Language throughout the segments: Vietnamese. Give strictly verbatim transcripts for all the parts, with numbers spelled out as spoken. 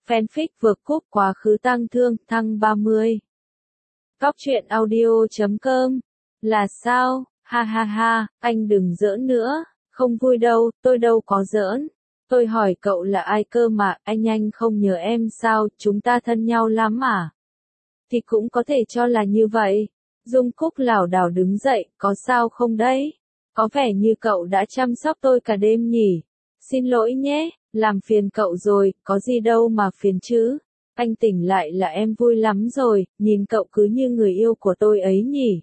Fanfic vượt cúp quá khứ tang thương, thăng ba mươi. Góc truyện audio chấm com. Là sao? Ha ha ha, anh đừng giỡn nữa. Không vui đâu, tôi đâu có giỡn. Tôi hỏi cậu là ai cơ mà, anh anh không nhớ em sao, chúng ta thân nhau lắm à? Thì cũng có thể cho là như vậy. Dung Cúc lảo đảo đứng dậy, có sao không đấy? Có vẻ như cậu đã chăm sóc tôi cả đêm nhỉ? Xin lỗi nhé, làm phiền cậu rồi, có gì đâu mà phiền chứ. Anh tỉnh lại là em vui lắm rồi, nhìn cậu cứ như người yêu của tôi ấy nhỉ.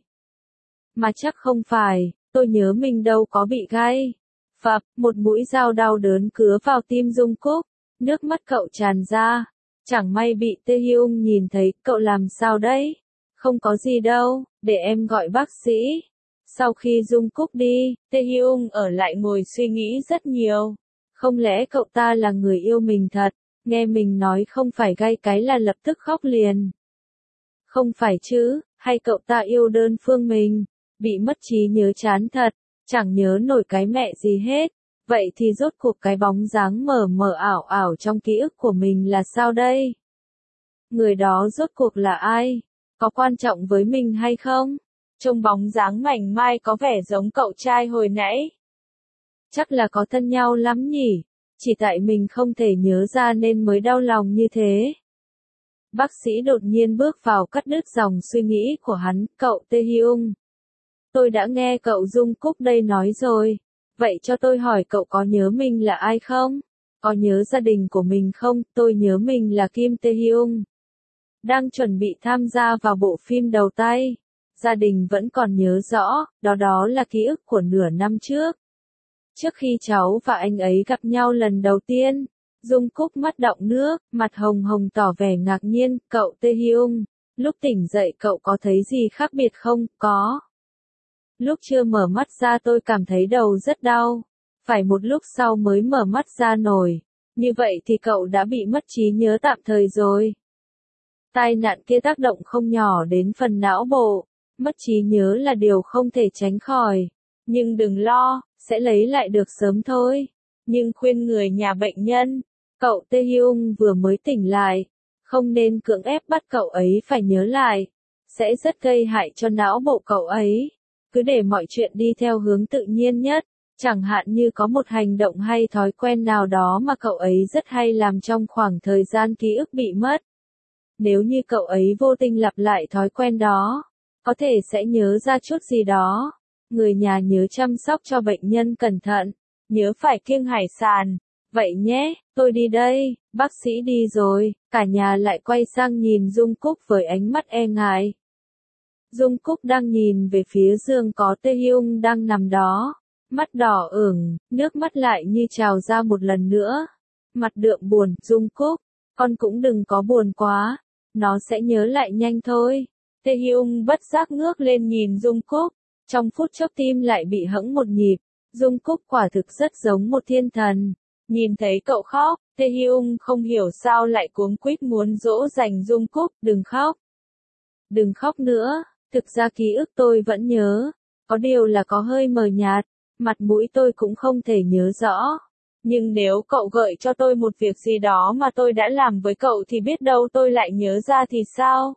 Mà chắc không phải, tôi nhớ mình đâu có bị gai. Phập, một mũi dao đau đớn cứa vào tim Dung Cúc, nước mắt cậu tràn ra. Chẳng may bị Tae Hyung nhìn thấy, cậu làm sao đấy? Không có gì đâu, để em gọi bác sĩ. Sau khi Dung Cúc đi, Tae Hyung ở lại ngồi suy nghĩ rất nhiều. Không lẽ cậu ta là người yêu mình thật? Nghe mình nói không phải gai cái là lập tức khóc liền. Không phải chứ, hay cậu ta yêu đơn phương mình? Bị mất trí nhớ chán thật, chẳng nhớ nổi cái mẹ gì hết. Vậy thì rốt cuộc cái bóng dáng mờ mờ ảo ảo trong ký ức của mình là sao đây? Người đó rốt cuộc là ai? Có quan trọng với mình hay không? Trông bóng dáng mảnh mai có vẻ giống cậu trai hồi nãy. Chắc là có thân nhau lắm nhỉ? Chỉ tại mình không thể nhớ ra nên mới đau lòng như thế. Bác sĩ đột nhiên bước vào cắt đứt dòng suy nghĩ của hắn, cậu Tae Hyung. Tôi đã nghe cậu Dung Cúc đây nói rồi. Vậy cho tôi hỏi cậu có nhớ mình là ai không? Có nhớ gia đình của mình không? Tôi nhớ mình là Kim Tae Hyung. Đang chuẩn bị tham gia vào bộ phim đầu tay. Gia đình vẫn còn nhớ rõ, đó đó là ký ức của nửa năm trước. Trước khi cháu và anh ấy gặp nhau lần đầu tiên, Dung Cúc mắt đọng nước, mặt hồng hồng tỏ vẻ ngạc nhiên, cậu Tae Hyung, lúc tỉnh dậy cậu có thấy gì khác biệt không? Có. Lúc chưa mở mắt ra tôi cảm thấy đầu rất đau, phải một lúc sau mới mở mắt ra nổi, như vậy thì cậu đã bị mất trí nhớ tạm thời rồi. Tai nạn kia tác động không nhỏ đến phần não bộ, mất trí nhớ là điều không thể tránh khỏi, nhưng đừng lo, sẽ lấy lại được sớm thôi. Nhưng khuyên người nhà bệnh nhân, cậu Tae Hyung vừa mới tỉnh lại, không nên cưỡng ép bắt cậu ấy phải nhớ lại, sẽ rất gây hại cho não bộ cậu ấy. Cứ để mọi chuyện đi theo hướng tự nhiên nhất, chẳng hạn như có một hành động hay thói quen nào đó mà cậu ấy rất hay làm trong khoảng thời gian ký ức bị mất. Nếu như cậu ấy vô tình lặp lại thói quen đó, có thể sẽ nhớ ra chút gì đó. Người nhà nhớ chăm sóc cho bệnh nhân cẩn thận, nhớ phải kiêng hải sản. Vậy nhé, tôi đi đây, bác sĩ đi rồi, cả nhà lại quay sang nhìn Dung Cúc với ánh mắt e ngại. Dung Cúc đang nhìn về phía giường có Tae Hyung đang nằm đó, mắt đỏ ửng, nước mắt lại như trào ra một lần nữa. Mặt đượm buồn, Dung Cúc, con cũng đừng có buồn quá, nó sẽ nhớ lại nhanh thôi. Tae Hyung bất giác ngước lên nhìn Dung Cúc, trong phút chốc tim lại bị hẫng một nhịp. Dung Cúc quả thực rất giống một thiên thần. Nhìn thấy cậu khóc, Tae Hyung không hiểu sao lại cuống quýt muốn dỗ dành Dung Cúc, đừng khóc. Đừng khóc nữa, thực ra ký ức tôi vẫn nhớ, có điều là có hơi mờ nhạt, mặt mũi tôi cũng không thể nhớ rõ. Nhưng nếu cậu gợi cho tôi một việc gì đó mà tôi đã làm với cậu thì biết đâu tôi lại nhớ ra thì sao?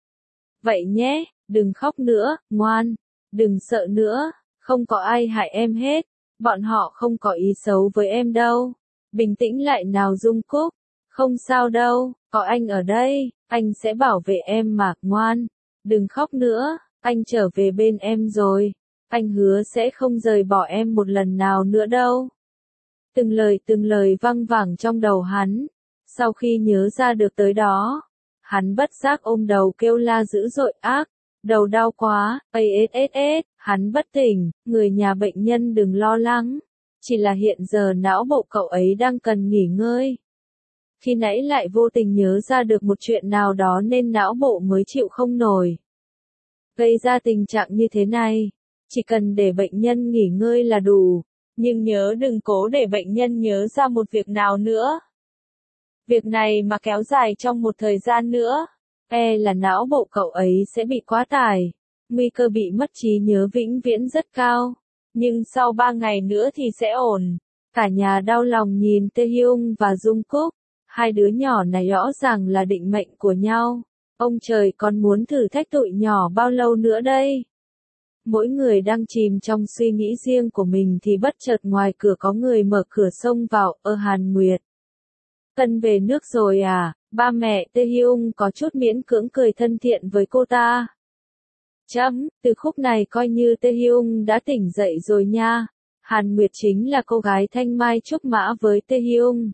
Vậy nhé, đừng khóc nữa, ngoan, đừng sợ nữa, không có ai hại em hết, bọn họ không có ý xấu với em đâu. Bình tĩnh lại nào Dung Cúc, không sao đâu, có anh ở đây, anh sẽ bảo vệ em mà, ngoan, đừng khóc nữa, anh trở về bên em rồi, anh hứa sẽ không rời bỏ em một lần nào nữa đâu. Từng lời từng lời văng vẳng trong đầu hắn, sau khi nhớ ra được tới đó, hắn bất giác ôm đầu kêu la dữ dội ác, đầu đau quá, ây ết ết, hắn bất tỉnh, người nhà bệnh nhân đừng lo lắng, chỉ là hiện giờ não bộ cậu ấy đang cần nghỉ ngơi. Khi nãy lại vô tình nhớ ra được một chuyện nào đó nên não bộ mới chịu không nổi. Gây ra tình trạng như thế này, chỉ cần để bệnh nhân nghỉ ngơi là đủ, nhưng nhớ đừng cố để bệnh nhân nhớ ra một việc nào nữa. Việc này mà kéo dài trong một thời gian nữa, e là não bộ cậu ấy sẽ bị quá tải, nguy cơ bị mất trí nhớ vĩnh viễn rất cao. Nhưng sau ba ngày nữa thì sẽ ổn. Cả nhà đau lòng nhìn Tae Hyung và Dung Cúc, Hai đứa nhỏ này rõ ràng là định mệnh của nhau. Ông trời còn muốn thử thách tụi nhỏ bao lâu nữa đây? Mỗi người đang chìm trong suy nghĩ riêng của mình thì bất chợt ngoài cửa có người mở cửa xông vào. Ơ Hàn Nguyệt. Tân về nước rồi à? Ba mẹ Tae Hyung có chút miễn cưỡng cười thân thiện với cô ta. Chấm, từ khúc này coi như Tae Hyung đã tỉnh dậy rồi nha. Hàn Nguyệt chính là cô gái thanh mai trúc mã với Tae Hyung.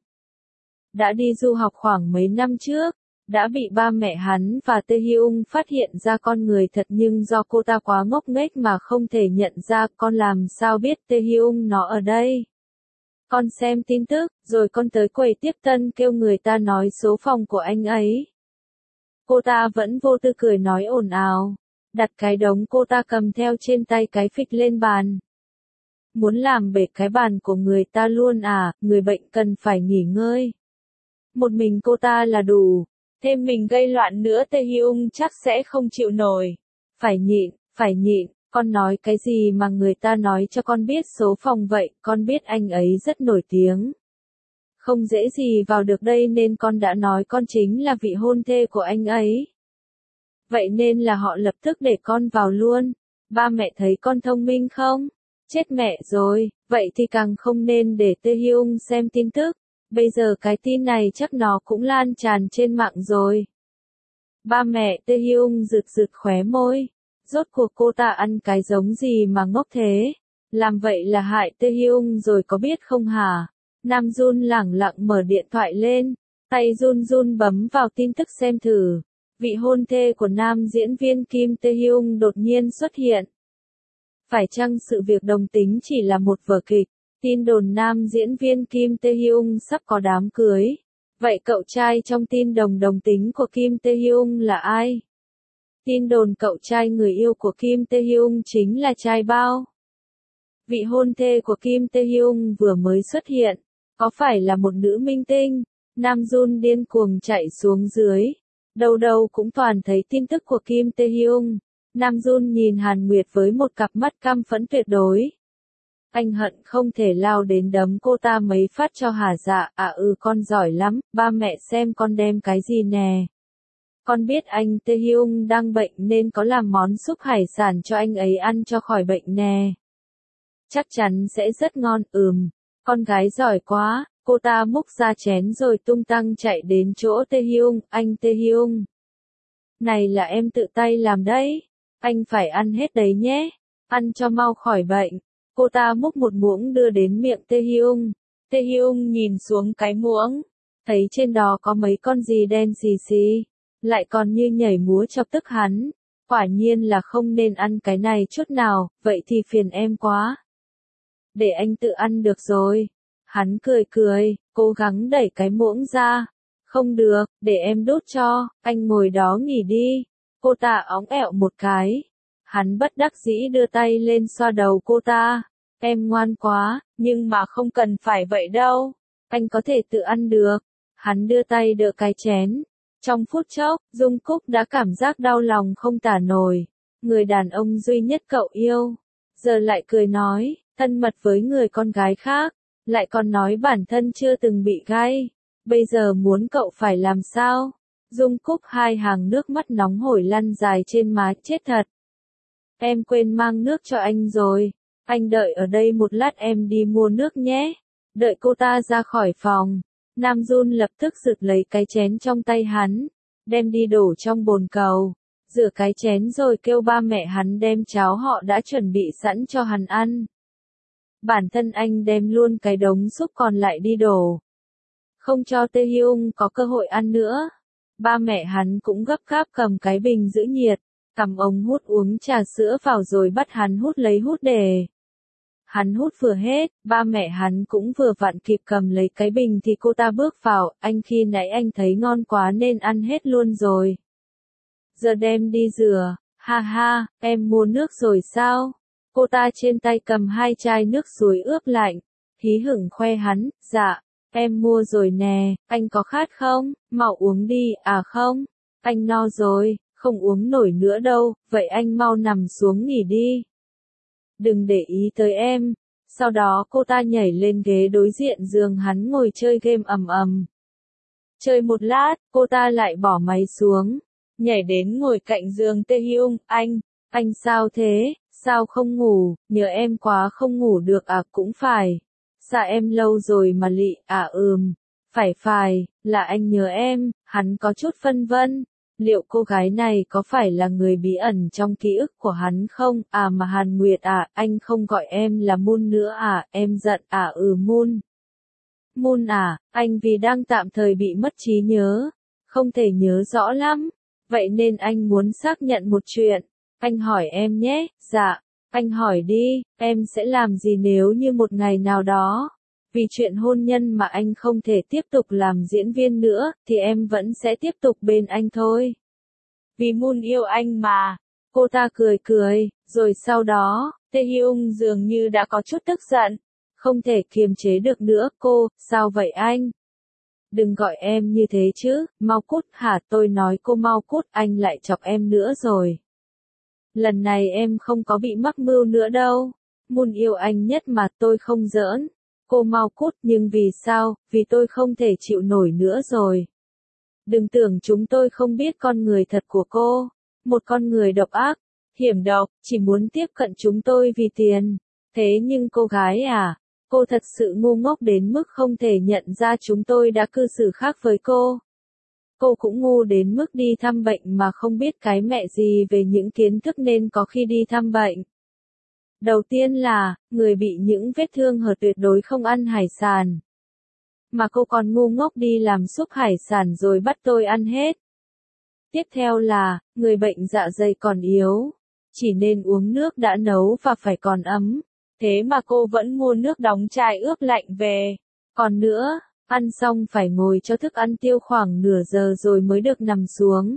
Đã đi du học khoảng mấy năm trước, đã bị ba mẹ hắn và Tae Hyung phát hiện ra con người thật nhưng do cô ta quá ngốc nghếch mà không thể nhận ra. Con làm sao biết Tae Hyung nó ở đây? Con xem tin tức, rồi con tới quầy tiếp tân kêu người ta nói số phòng của anh ấy. Cô ta vẫn vô tư cười nói ồn ào, đặt cái đống cô ta cầm theo trên tay cái phịch lên bàn. Muốn làm bể cái bàn của người ta luôn à, người bệnh cần phải nghỉ ngơi. Một mình cô ta là đủ, thêm mình gây loạn nữa Tae Hyung chắc sẽ không chịu nổi. Phải nhịn, phải nhịn, con nói cái gì mà người ta nói cho con biết số phòng vậy, con biết anh ấy rất nổi tiếng. Không dễ gì vào được đây nên con đã nói con chính là vị hôn thê của anh ấy. Vậy nên là họ lập tức để con vào luôn. Ba mẹ thấy con thông minh không? Chết mẹ rồi, vậy thì càng không nên để Tae Hyung xem tin tức. Bây giờ cái tin này chắc nó cũng lan tràn trên mạng rồi. Ba mẹ Tae Hyung rực rực khóe môi. Rốt cuộc cô ta ăn cái giống gì mà ngốc thế? Làm vậy là hại Tae Hyung rồi có biết không hả? Nam Jun lẳng lặng mở điện thoại lên. Tay run run bấm vào tin tức xem thử. Vị hôn thê của nam diễn viên Kim Tae Hyung đột nhiên xuất hiện. Phải chăng sự việc đồng tính chỉ là một vở kịch? Tin đồn nam diễn viên Kim Tae Hyung sắp có đám cưới. Vậy cậu trai trong tin đồng đồng tính của Kim Tae Hyung là ai? Tin đồn cậu trai người yêu của Kim Tae Hyung chính là trai bao. Vị hôn thê của Kim Tae Hyung vừa mới xuất hiện. Có phải là một nữ minh tinh? Nam Jun điên cuồng chạy xuống dưới. Đâu đâu cũng toàn thấy tin tức của Kim Tae Hyung. Nam Jun nhìn Hàn Nguyệt với một cặp mắt căm phẫn tuyệt đối. Anh hận không thể lao đến đấm cô ta mấy phát cho hả dạ. À ừ con giỏi lắm, ba mẹ xem con đem cái gì nè. Con biết anh Tae Hyung đang bệnh nên có làm món súp hải sản cho anh ấy ăn cho khỏi bệnh nè. Chắc chắn sẽ rất ngon, ừm. Con gái giỏi quá, cô ta múc ra chén rồi tung tăng chạy đến chỗ Tae Hyung, anh Tae Hyung. Này là em tự tay làm đấy, anh phải ăn hết đấy nhé, ăn cho mau khỏi bệnh. Cô ta múc một muỗng đưa đến miệng Tae Hyung. Tae Hyung nhìn xuống cái muỗng, thấy trên đó có mấy con gì đen xì xì, lại còn như nhảy múa chọc tức hắn. Quả nhiên là không nên ăn cái này chút nào, vậy thì phiền em quá. Để anh tự ăn được rồi. Hắn cười cười, cố gắng đẩy cái muỗng ra. Không được, để em đút cho, anh ngồi đó nghỉ đi. Cô ta óng ẹo một cái. Hắn bất đắc dĩ đưa tay lên xoa đầu cô ta. Em ngoan quá, nhưng mà không cần phải vậy đâu. Anh có thể tự ăn được. Hắn đưa tay đỡ cái chén. Trong phút chốc, Dung Cúc đã cảm giác đau lòng không tả nổi. Người đàn ông duy nhất cậu yêu. Giờ lại cười nói, thân mật với người con gái khác. Lại còn nói bản thân chưa từng bị gay. Bây giờ muốn cậu phải làm sao? Dung Cúc hai hàng nước mắt nóng hổi lăn dài trên má, chết thật. Em quên mang nước cho anh rồi. Anh đợi ở đây một lát em đi mua nước nhé. Đợi cô ta ra khỏi phòng. Nam Jun lập tức giật lấy cái chén trong tay hắn. Đem đi đổ trong bồn cầu. Rửa cái chén rồi kêu ba mẹ hắn đem cháo họ đã chuẩn bị sẵn cho hắn ăn. Bản thân anh đem luôn cái đống súp còn lại đi đổ. Không cho Tae Hyung có cơ hội ăn nữa. Ba mẹ hắn cũng gấp gáp cầm cái bình giữ nhiệt, cầm ống hút uống trà sữa vào rồi bắt hắn hút lấy hút để. Hắn hút vừa hết, ba mẹ hắn cũng vừa vặn kịp cầm lấy cái bình thì cô ta bước vào, anh khi nãy anh thấy ngon quá nên ăn hết luôn rồi. Giờ đem đi rửa, ha ha, em mua nước rồi sao? Cô ta trên tay cầm hai chai nước suối ướp lạnh, hí hửng khoe hắn, dạ, em mua rồi nè, anh có khát không? Mau uống đi, à không, anh no rồi, không uống nổi nữa đâu, vậy anh mau nằm xuống nghỉ đi. Đừng để ý tới em. Sau đó cô ta nhảy lên ghế đối diện giường hắn ngồi chơi game ầm ầm. Chơi một lát, cô ta lại bỏ máy xuống, nhảy đến ngồi cạnh giường Taehyung. Anh, anh sao thế, sao không ngủ, nhớ em quá không ngủ được à? Cũng phải. Dạ em lâu rồi mà lị, à ừm, phải phải, là anh nhớ em. Hắn có chút phân vân, liệu cô gái này có phải là người bí ẩn trong ký ức của hắn không? À mà Hàn Nguyệt à, anh không gọi em là Moon nữa à, em giận à? Ừ Moon. Moon à, anh vì đang tạm thời bị mất trí nhớ, không thể nhớ rõ lắm, vậy nên anh muốn xác nhận một chuyện. Anh hỏi em nhé. Dạ, anh hỏi đi, em sẽ làm gì nếu như một ngày nào đó, vì chuyện hôn nhân mà anh không thể tiếp tục làm diễn viên nữa, thì em vẫn sẽ tiếp tục bên anh thôi. Vì Moon yêu anh mà. Cô ta cười cười, rồi sau đó, Taehyung dường như đã có chút tức giận. Không thể kiềm chế được nữa. Cô, sao vậy anh? Đừng gọi em như thế chứ, mau cút. Hả? Tôi nói cô mau cút, anh lại chọc em nữa rồi. Lần này em không có bị mắc mưu nữa đâu. Moon yêu anh nhất mà, tôi không giỡn. Cô mau cút. Nhưng vì sao? Vì tôi không thể chịu nổi nữa rồi. Đừng tưởng chúng tôi không biết con người thật của cô. Một con người độc ác, hiểm độc, chỉ muốn tiếp cận chúng tôi vì tiền. Thế nhưng cô gái à, cô thật sự ngu ngốc đến mức không thể nhận ra chúng tôi đã cư xử khác với cô. Cô cũng ngu đến mức đi thăm bệnh mà không biết cái mẹ gì về những kiến thức nên có khi đi thăm bệnh. Đầu tiên là, người bị những vết thương hở tuyệt đối không ăn hải sản. Mà cô còn ngu ngốc đi làm súp hải sản rồi bắt tôi ăn hết. Tiếp theo là, người bệnh dạ dày còn yếu, chỉ nên uống nước đã nấu và phải còn ấm. Thế mà cô vẫn mua nước đóng chai ướp lạnh về. Còn nữa, ăn xong phải ngồi cho thức ăn tiêu khoảng nửa giờ rồi mới được nằm xuống.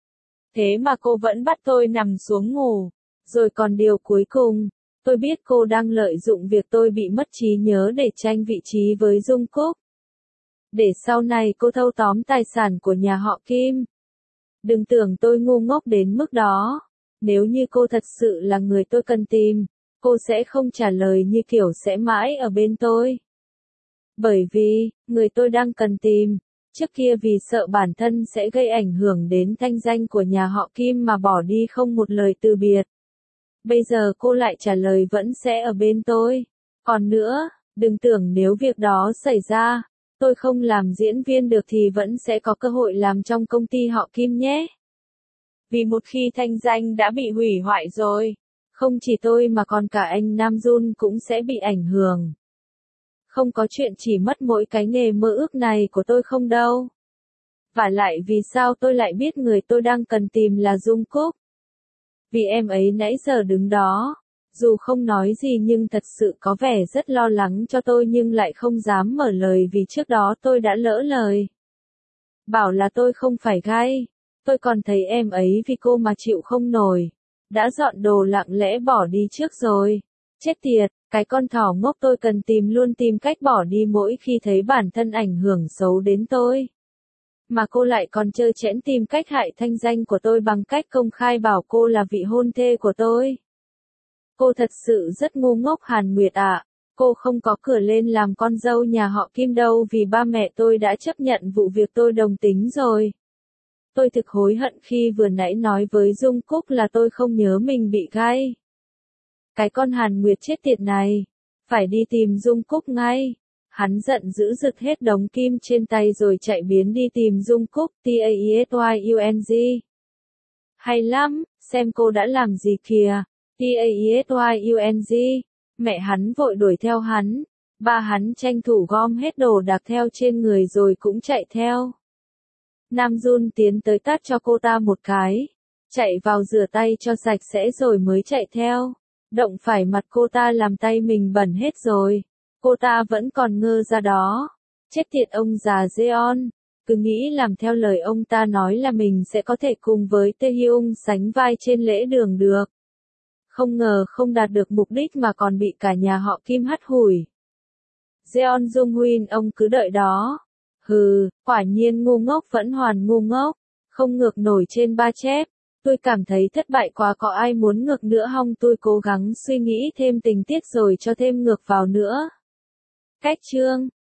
Thế mà cô vẫn bắt tôi nằm xuống ngủ. Rồi còn điều cuối cùng, tôi biết cô đang lợi dụng việc tôi bị mất trí nhớ để tranh vị trí với Jungkook. Để sau này cô thâu tóm tài sản của nhà họ Kim. Đừng tưởng tôi ngu ngốc đến mức đó. Nếu như cô thật sự là người tôi cần tìm, cô sẽ không trả lời như kiểu sẽ mãi ở bên tôi. Bởi vì, người tôi đang cần tìm, trước kia vì sợ bản thân sẽ gây ảnh hưởng đến thanh danh của nhà họ Kim mà bỏ đi không một lời từ biệt. Bây giờ cô lại trả lời vẫn sẽ ở bên tôi. Còn nữa, đừng tưởng nếu việc đó xảy ra, tôi không làm diễn viên được thì vẫn sẽ có cơ hội làm trong công ty họ Kim nhé. Vì một khi thanh danh đã bị hủy hoại rồi, không chỉ tôi mà còn cả anh Nam Jun cũng sẽ bị ảnh hưởng. Không có chuyện chỉ mất mỗi cái nghề mơ ước này của tôi không đâu. Và lại vì sao tôi lại biết người tôi đang cần tìm là Jungkook? Vì em ấy nãy giờ đứng đó, dù không nói gì nhưng thật sự có vẻ rất lo lắng cho tôi nhưng lại không dám mở lời vì trước đó tôi đã lỡ lời. Bảo là tôi không phải gay, tôi còn thấy em ấy vì cô mà chịu không nổi. Đã dọn đồ lặng lẽ bỏ đi trước rồi. Chết tiệt, cái con thỏ ngốc tôi cần tìm luôn tìm cách bỏ đi mỗi khi thấy bản thân ảnh hưởng xấu đến tôi. Mà cô lại còn trơ trẽn tìm cách hại thanh danh của tôi bằng cách công khai bảo cô là vị hôn thê của tôi. Cô thật sự rất ngu ngốc Hàn Nguyệt ạ. Cô không có cửa lên làm con dâu nhà họ Kim đâu vì ba mẹ tôi đã chấp nhận vụ việc tôi đồng tính rồi. Tôi thực hối hận khi vừa nãy nói với Jungkook là tôi không nhớ mình bị gay. Cái con Hàn Nguyệt chết tiệt này, phải đi tìm Jungkook ngay. Hắn giận dữ giật hết đống kim trên tay rồi chạy biến đi tìm Jungkook. Taesyung. Hay lắm, xem cô đã làm gì kìa. Taesyung. Mẹ hắn vội đuổi theo hắn. Ba hắn tranh thủ gom hết đồ đạc theo trên người rồi cũng chạy theo. Nam Jun tiến tới tát cho cô ta một cái. Chạy vào rửa tay cho sạch sẽ rồi mới chạy theo. Động phải mặt cô ta làm tay mình bẩn hết rồi. Cô ta vẫn còn ngơ ra đó. Chết tiệt ông già Jeon. Cứ nghĩ làm theo lời ông ta nói là mình sẽ có thể cùng với Taehyung sánh vai trên lễ đường được. Không ngờ không đạt được mục đích mà còn bị cả nhà họ Kim hắt hủi. Jeon Jung-hun ông cứ đợi đó. Hừ, quả nhiên ngu ngốc vẫn hoàn ngu ngốc. Không ngược nổi trên ba chép. Tôi cảm thấy thất bại quá có ai muốn ngược nữa không tôi cố gắng suy nghĩ thêm tình tiết rồi cho thêm ngược vào nữa. Cách chương